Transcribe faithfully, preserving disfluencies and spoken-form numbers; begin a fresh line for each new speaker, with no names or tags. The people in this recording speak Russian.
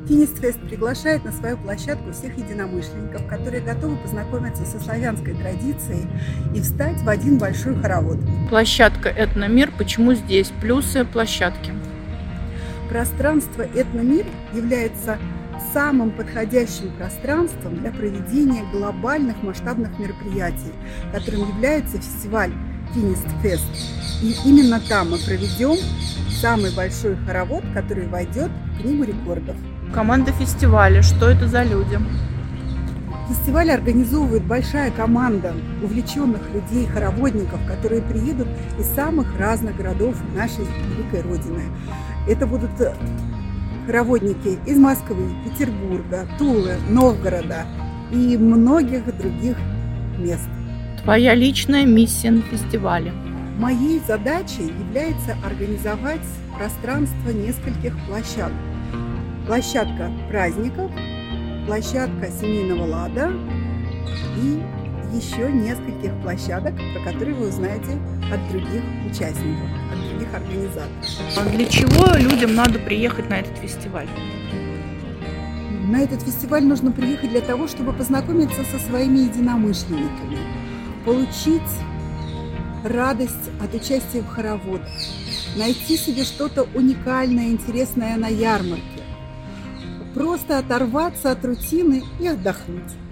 Финистфест приглашает на свою площадку всех единомышленников, которые готовы познакомиться со славянской традицией и встать в один большой хоровод.
Площадка «Этномир». Почему здесь? Плюсы площадки.
Пространство «Этномир» является самым подходящим пространством для проведения глобальных масштабных мероприятий, которым является фестиваль Финистфест. И именно там мы проведем самый большой хоровод, который войдет в Книгу рекордов.
Команда фестиваля. Что это за люди?
Фестиваль организовывает большая команда увлеченных людей, хороводников, которые приедут из самых разных городов нашей великой Родины. Это будут хороводники из Москвы, Петербурга, Тулы, Новгорода и многих других мест.
Твоя личная миссия на фестивале?
Моей задачей является организовать пространство нескольких площадок. Площадка праздников, площадка семейного лада и еще нескольких площадок, про которые вы узнаете от других участников, от других организаторов.
А для чего людям надо приехать на этот фестиваль?
На этот фестиваль нужно приехать для того, чтобы познакомиться со своими единомышленниками, получить радость от участия в хороводах, найти себе что-то уникальное, интересное на ярмарке, просто оторваться от рутины и отдохнуть.